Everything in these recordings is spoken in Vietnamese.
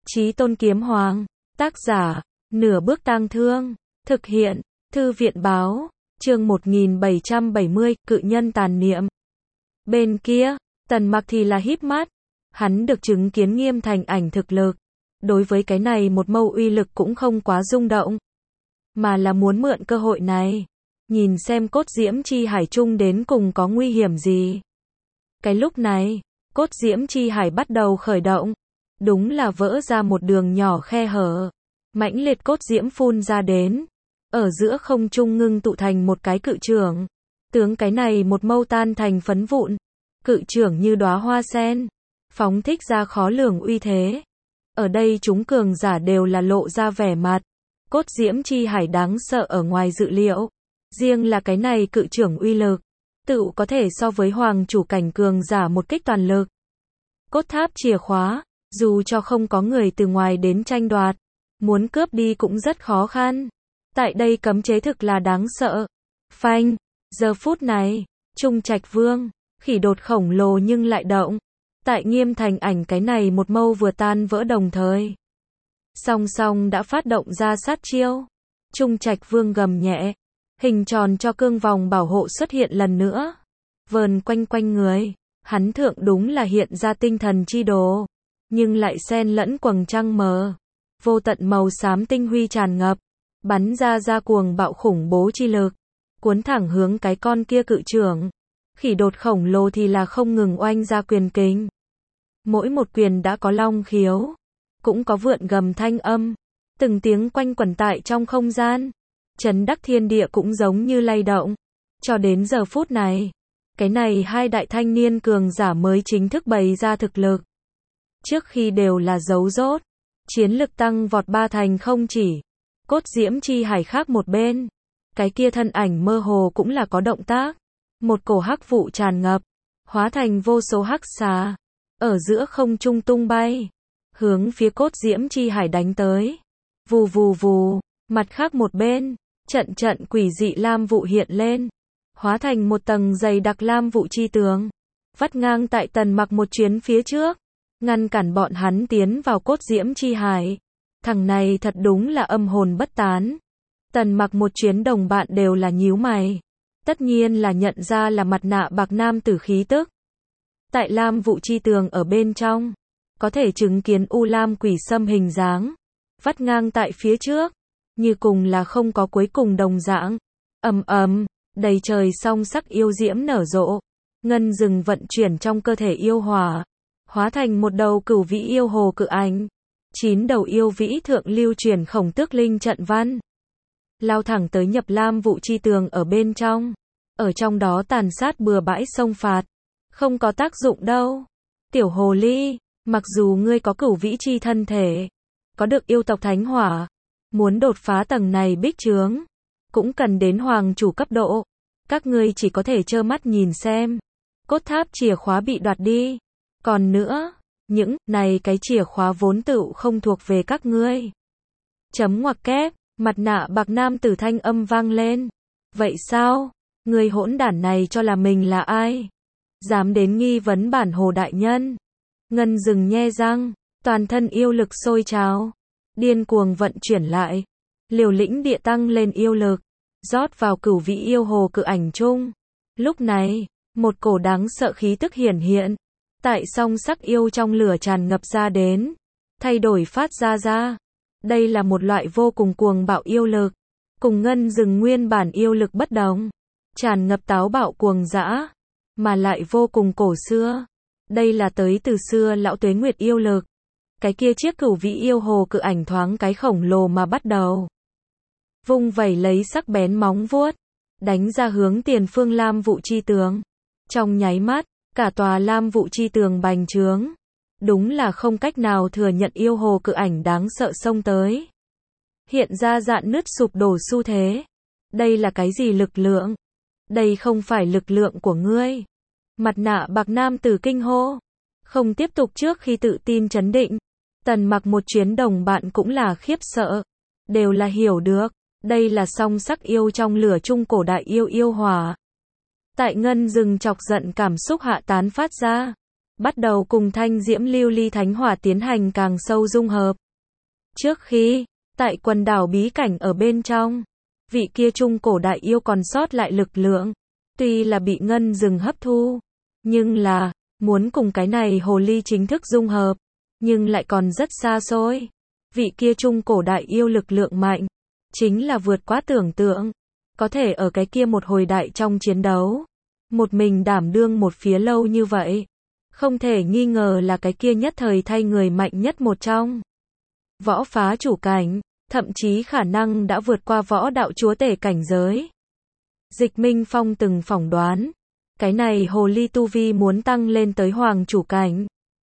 Chí Tôn Kiếm Hoàng. Tác giả, Nửa Bước Tang Thương. Thực hiện, Thư viện Báo. Chương 1770, Cự Nhân Tàn Niệm. Bên kia, Tần Mặc thì là híp mắt. Hắn được chứng kiến Nghiêm Thành Ảnh thực lực. Đối với cái này một mâu uy lực cũng không quá rung động. Mà là muốn mượn cơ hội này. Nhìn xem cốt diễm chi hải chung đến cùng có nguy hiểm gì. Cái lúc này, cốt diễm chi hải bắt đầu khởi động. Đúng là vỡ ra một đường nhỏ khe hở. Mãnh liệt cốt diễm phun ra đến. Ở giữa không trung ngưng tụ thành một cái cự trưởng. Tướng cái này một mâu tan thành phấn vụn. Cự trưởng như đóa hoa sen. Phóng thích ra khó lường uy thế. Ở đây chúng cường giả đều là lộ ra vẻ mặt. Cốt diễm chi hải đáng sợ ở ngoài dự liệu. Riêng là cái này cự trưởng uy lực. Tự có thể so với hoàng chủ cảnh cường giả một kích toàn lực. Cốt tháp chìa khóa. Dù cho không có người từ ngoài đến tranh đoạt. Muốn cướp đi cũng rất khó khăn. Tại đây cấm chế thực là đáng sợ. Phanh. Giờ phút này. Trung Trạch Vương. Khỉ đột khổng lồ nhưng lại động. Tại Nghiêm Thành Ảnh cái này một mâu vừa tan vỡ đồng thời. Song song đã phát động ra sát chiêu. Trung Trạch Vương gầm nhẹ. Hình tròn cho cương vòng bảo hộ xuất hiện lần nữa. Vờn quanh quanh người. Hắn thượng đúng là hiện ra tinh thần chi đồ. Nhưng lại xen lẫn quầng trăng mờ. Vô tận màu xám tinh huy tràn ngập. Bắn ra cuồng bạo khủng bố chi lực. Cuốn thẳng hướng cái con kia cự trưởng. Khỉ đột khổng lồ thì là không ngừng oanh ra quyền kình. Mỗi một quyền đã có long khiếu. Cũng có vượn gầm thanh âm. Từng tiếng quanh quẩn tại trong không gian. Chấn đắc thiên địa cũng giống như lay động. Cho đến giờ phút này. Cái này hai đại thanh niên cường giả mới chính thức bày ra thực lực. Trước khi đều là giấu rốt. Chiến lực tăng vọt ba thành không chỉ. Cốt diễm chi hải khác một bên. Cái kia thân ảnh mơ hồ cũng là có động tác. Một cổ hắc vụ tràn ngập. Hóa thành vô số hắc xà. Ở giữa không trung tung bay. Hướng phía cốt diễm chi hải đánh tới. Vù vù vù. Mặt khác một bên. Trận quỷ dị lam vụ hiện lên. Hóa thành một tầng dày đặc lam vụ chi tường. Vắt ngang tại Tần Mặc một chuyến phía trước. Ngăn cản bọn hắn tiến vào cốt diễm chi hải. Thằng này thật đúng là âm hồn bất tán. Tần Mặc một chuyến đồng bạn đều là nhíu mày. Tất nhiên là nhận ra là mặt nạ bạc nam tử khí tức. Tại lam vụ chi tường ở bên trong. Có thể chứng kiến u lam quỷ xâm hình dáng. Vắt ngang tại phía trước. Như cùng là không có cuối cùng đồng dạng. Đầy trời song sắc yêu diễm nở rộ. Ngân rừng vận chuyển trong cơ thể yêu hỏa. Hóa thành một đầu cửu vĩ yêu hồ cự ảnh. 9 đầu yêu vĩ thượng lưu truyền khổng tước linh trận văn. Lao thẳng tới nhập lam vụ chi tường ở bên trong. Ở trong đó tàn sát bừa bãi xông phạt. Không có tác dụng đâu. Tiểu hồ ly, mặc dù ngươi có cửu vĩ chi thân thể. Có được yêu tộc thánh hỏa. Muốn đột phá tầng này bích chướng. Cũng cần đến hoàng chủ cấp độ. Các ngươi chỉ có thể trơ mắt nhìn xem. Cốt tháp chìa khóa bị đoạt đi. Còn nữa, những này cái chìa khóa vốn tựu không thuộc về các ngươi. Chấm ngoặc kép, mặt nạ bạc nam tử thanh âm vang lên. Vậy sao? Người hỗn đản này cho là mình là ai? Dám đến nghi vấn bản hồ đại nhân. Ngân rừng nhe răng, toàn thân yêu lực sôi trào. Điên cuồng vận chuyển lại. Liều lĩnh địa tăng lên yêu lực. Rót vào cửu vĩ yêu hồ cự ảnh chung. Lúc này, một cổ đáng sợ khí tức hiển hiện. Tại song sắc yêu trong lửa tràn ngập ra đến. Thay đổi phát ra. Đây là một loại vô cùng cuồng bạo yêu lực. Cùng ngân rừng nguyên bản yêu lực bất đồng. Tràn ngập táo bạo cuồng dã. Mà lại vô cùng cổ xưa. Đây là tới từ xưa lão tuế nguyệt yêu lực. Cái kia chiếc cửu vĩ yêu hồ cự ảnh thoáng cái khổng lồ mà bắt đầu. Vung vẩy lấy sắc bén móng vuốt. Đánh ra hướng tiền phương lam vụ chi tường. Trong nháy mắt. Cả tòa lam vụ chi tường bành trướng. Đúng là không cách nào thừa nhận yêu hồ cự ảnh đáng sợ xông tới. Hiện ra dạn nứt sụp đổ xu thế. Đây là cái gì lực lượng? Đây không phải lực lượng của ngươi. Mặt nạ bạc nam tử kinh hô. Không tiếp tục trước khi tự tin chấn định. Tần Mặc một chuyến đồng bạn cũng là khiếp sợ. Đều là hiểu được. Đây là song sắc yêu trong lửa chung cổ đại yêu hỏa. Tại ngân rừng chọc giận cảm xúc hạ tán phát ra. bắt đầu cùng thanh diễm lưu ly thánh hỏa tiến hành càng sâu dung hợp. Trước khi, tại quần đảo bí cảnh ở bên trong, vị kia trung cổ đại yêu còn sót lại lực lượng, tuy là bị ngân rừng hấp thu, nhưng là, muốn cùng cái này hồ ly chính thức dung hợp, nhưng lại còn rất xa xôi. Vị kia trung cổ đại yêu lực lượng mạnh, chính là vượt quá tưởng tượng, có thể ở cái kia một hồi đại trong chiến đấu, một mình đảm đương một phía lâu như vậy, không thể nghi ngờ là cái kia nhất thời thay người mạnh nhất một trong. Võ phá chủ cảnh, thậm chí khả năng đã vượt qua võ đạo chúa tể cảnh giới. Dịch Minh Phong từng phỏng đoán, cái này hồ ly tu vi muốn tăng lên tới hoàng chủ cảnh,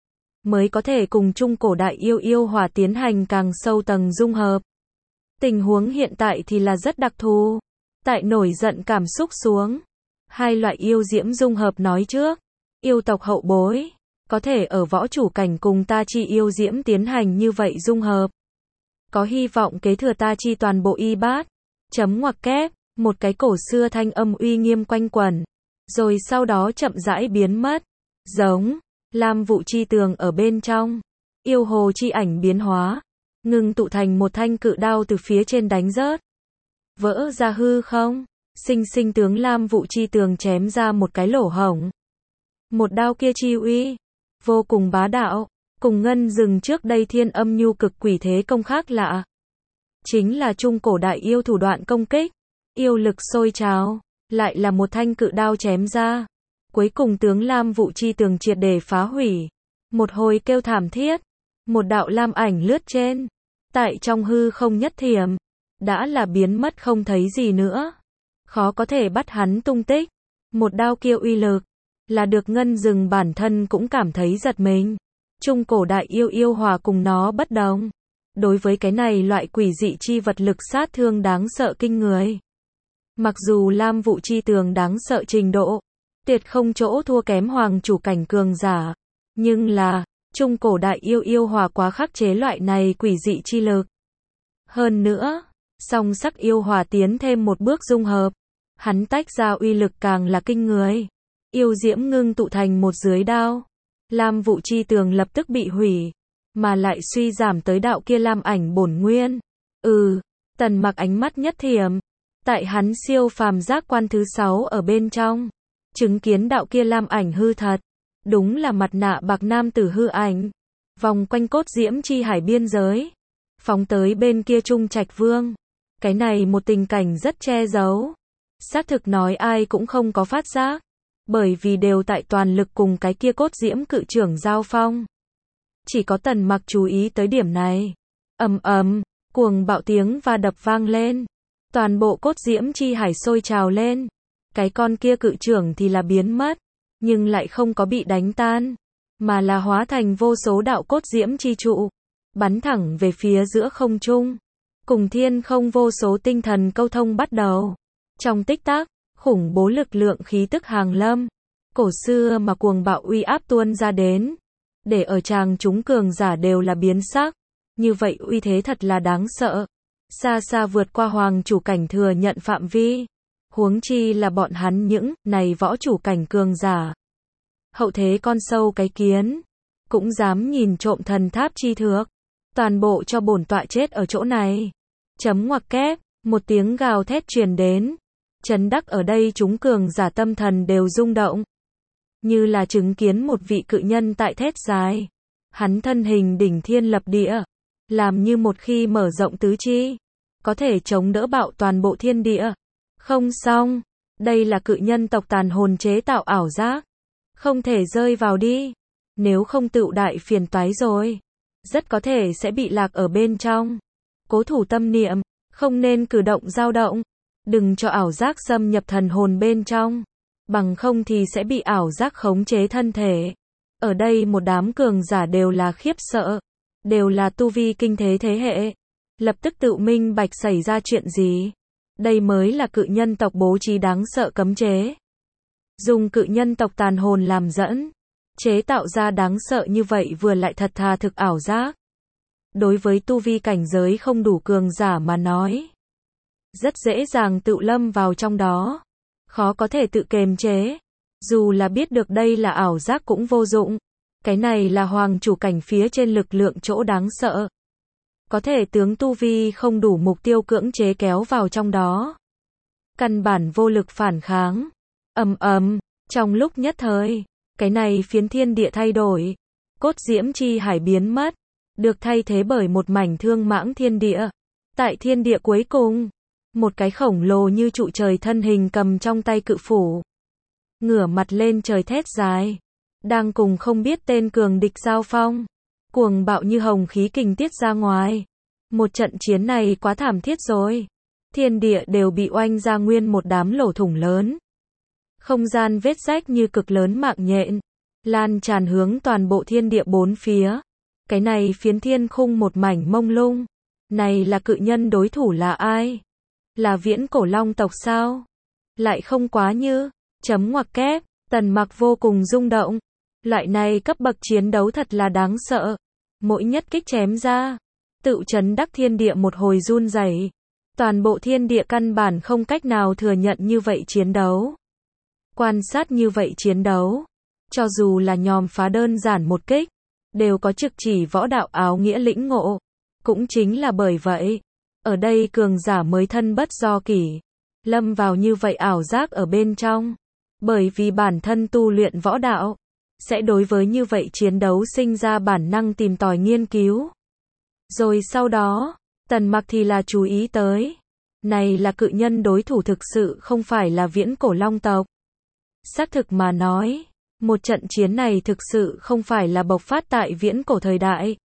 mới có thể cùng trung cổ đại yêu hỏa tiến hành càng sâu tầng dung hợp. Tình huống hiện tại thì là rất đặc thù. Tại nổi giận cảm xúc xuống, hai loại yêu diễm dung hợp nói trước, yêu tộc hậu bối, có thể ở võ chủ cảnh cùng ta chi yêu diễm tiến hành như vậy dung hợp. Có hy vọng kế thừa ta chi toàn bộ y bát. Chấm ngoặc kép, một cái cổ xưa thanh âm uy nghiêm quanh quẩn, rồi sau đó chậm rãi biến mất. Giống, lam vụ chi tường ở bên trong, yêu hồ chi ảnh biến hóa, ngừng tụ thành một thanh cự đao từ phía trên đánh rớt. Vỡ ra hư không, sinh sinh tướng lam vụ chi tường chém ra một cái lỗ hổng. Một đao kia chi uy, vô cùng bá đạo, cùng ngân rừng trước đây thiên âm nhu cực quỷ thế công khác lạ. Chính là trung cổ đại yêu thủ đoạn công kích, yêu lực sôi trào, lại là một thanh cự đao chém ra. Cuối cùng tướng lam vụ chi tường triệt để phá hủy. Một hồi kêu thảm thiết, một đạo lam ảnh lướt trên, tại trong hư không nhất thiểm, đã là biến mất không thấy gì nữa. Khó có thể bắt hắn tung tích. Một đao kia uy lực, là được ngân rừng bản thân cũng cảm thấy giật mình. Trung cổ đại yêu hòa cùng nó bất đồng. Đối với cái này loại quỷ dị chi vật lực sát thương đáng sợ kinh người. Mặc dù lam vụ chi tường đáng sợ trình độ, tuyệt không chỗ thua kém hoàng chủ cảnh cường giả. Nhưng là, trung cổ đại yêu hòa quá khắc chế loại này quỷ dị chi lực. Hơn nữa, song sắc yêu hòa tiến thêm một bước dung hợp. Hắn tách ra uy lực càng là kinh người. Yêu diễm ngưng tụ thành một dưới đao. Lam vụ chi tường lập tức bị hủy, mà lại suy giảm tới đạo kia lam ảnh bổn nguyên. Tần Mặc ánh mắt nhất thiểm, tại hắn siêu phàm giác quan thứ 6 ở bên trong, chứng kiến đạo kia lam ảnh hư thật, đúng là mặt nạ bạc nam tử hư ảnh, vòng quanh cốt diễm chi hải biên giới, phóng tới bên kia Trung Trạch Vương. Cái này một tình cảnh rất che giấu, xác thực nói ai cũng không có phát giác, bởi vì đều tại toàn lực cùng cái kia cốt diễm cự trưởng giao phong. Chỉ có Tần Mặc chú ý tới điểm này. Ầm ầm, cuồng bạo tiếng và đập vang lên. Toàn bộ cốt diễm chi hải sôi trào lên. Cái con kia cự trưởng thì là biến mất, nhưng lại không có bị đánh tan, mà là hóa thành vô số đạo cốt diễm chi trụ, bắn thẳng về phía giữa không trung. Cùng thiên không vô số tinh thần câu thông bắt đầu. Trong tích tắc, khủng bố lực lượng khí tức hàng lâm, cổ xưa mà cuồng bạo uy áp tuôn ra đến, để ở tràng chúng cường giả đều là biến sắc. Như vậy uy thế thật là đáng sợ, xa xa vượt qua hoàng chủ cảnh thừa nhận phạm vi, huống chi là bọn hắn những này võ chủ cảnh cường giả. Hậu thế con sâu cái kiến, cũng dám nhìn trộm thần tháp chi thước, toàn bộ cho bổn tọa chết ở chỗ này. Chấm ngoặc kép, một tiếng gào thét truyền đến, chấn đắc ở đây chúng cường giả tâm thần đều rung động. Như là chứng kiến một vị cự nhân tại thét dài. Hắn thân hình đỉnh thiên lập địa, làm như một khi mở rộng tứ chi, có thể chống đỡ bạo toàn bộ thiên địa. Không xong, đây là cự nhân tộc tàn hồn chế tạo ảo giác, không thể rơi vào đi, nếu không tựu đại phiền toái rồi, rất có thể sẽ bị lạc ở bên trong. Cố thủ tâm niệm, không nên cử động dao động, đừng cho ảo giác xâm nhập thần hồn bên trong, bằng không thì sẽ bị ảo giác khống chế thân thể. Ở đây một đám cường giả đều là khiếp sợ, đều là tu vi kinh thế thế hệ, lập tức tự minh bạch xảy ra chuyện gì. Đây mới là cự nhân tộc bố trí đáng sợ cấm chế. Dùng cự nhân tộc tàn hồn làm dẫn, chế tạo ra đáng sợ như vậy vừa lại thật thà thực ảo giác. Đối với tu vi cảnh giới không đủ cường giả mà nói, rất dễ dàng tự lâm vào trong đó, khó có thể tự kiềm chế. Dù là biết được đây là ảo giác cũng vô dụng, Cái này là hoàng chủ cảnh phía trên lực lượng chỗ đáng sợ. Có thể tướng tu vi không đủ mục tiêu cưỡng chế kéo vào trong đó. Căn bản vô lực phản kháng. Trong lúc nhất thời, cái này phiến thiên địa thay đổi. Cốt diễm chi hải biến mất, được thay thế bởi một mảnh thương mãng thiên địa. Tại thiên địa cuối cùng, một cái khổng lồ như trụ trời thân hình cầm trong tay cự phủ. Ngửa mặt lên trời thét dài. Đang cùng không biết tên cường địch giao phong. Cuồng bạo như hồng khí kình tiết ra ngoài. Một trận chiến này quá thảm thiết rồi. Thiên địa đều bị oanh ra nguyên một đám lỗ thủng lớn. Không gian vết rách như cực lớn mạng nhện. Lan tràn hướng toàn bộ thiên địa bốn phía. Cái này phiến thiên khung một mảnh mông lung. Này là cự nhân đối thủ là ai? Là viễn cổ long tộc sao? Lại không quá như. Chấm ngoặc kép. Tần Mặc vô cùng rung động. Loại này cấp bậc chiến đấu thật là đáng sợ. Mỗi nhất kích chém ra. Tự chấn đắc thiên địa một hồi run rẩy. Toàn bộ thiên địa căn bản không cách nào thừa nhận như vậy chiến đấu. Quan sát như vậy chiến đấu. Cho dù là nhòm phá đơn giản một kích. Đều có trực chỉ võ đạo áo nghĩa lĩnh ngộ. Cũng chính là bởi vậy. Ở đây cường giả mới thân bất do kỷ. Lâm vào như vậy ảo giác ở bên trong. Bởi vì bản thân tu luyện võ đạo. Sẽ đối với như vậy chiến đấu sinh ra bản năng tìm tòi nghiên cứu. Rồi sau đó, Tần Mặc thì là chú ý tới. Này là cự nhân đối thủ thực sự không phải là viễn cổ long tộc. Xác thực mà nói, một trận chiến này thực sự không phải là bộc phát tại viễn cổ thời đại.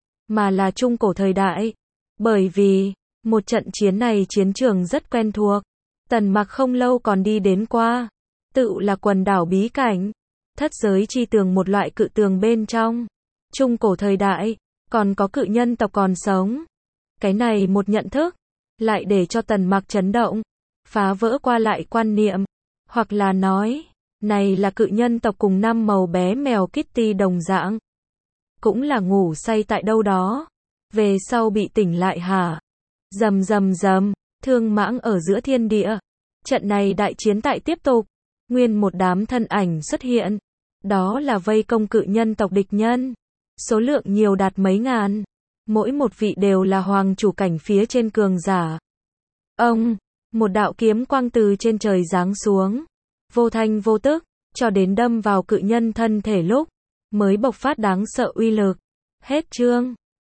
Mà là trung cổ thời đại. Bởi vì, một trận chiến này chiến trường rất quen thuộc. Tần Mặc không lâu còn đi đến qua. Tự là quần đảo bí cảnh. Thất giới chi tường một loại cự tường bên trong. Trung cổ thời đại, còn có cự nhân tộc còn sống. Cái này một nhận thức, lại để cho Tần Mặc chấn động, phá vỡ qua lại quan niệm. Hoặc là nói, này là cự nhân tộc cùng năm màu bé mèo Kitty đồng dạng. Cũng là ngủ say tại đâu đó. Về sau bị tỉnh lại hả? Rầm rầm rầm, thương mãng ở giữa thiên địa. Trận này đại chiến tại tiếp tục. Nguyên một đám thân ảnh xuất hiện. Đó là vây công cự nhân tộc địch nhân. Số lượng nhiều đạt mấy ngàn. Mỗi một vị đều là hoàng chủ cảnh phía trên cường giả. Một đạo kiếm quang từ trên trời giáng xuống. Vô thanh vô tức, cho đến đâm vào cự nhân thân thể lúc. Mới bộc phát đáng sợ uy lực. Hết chương.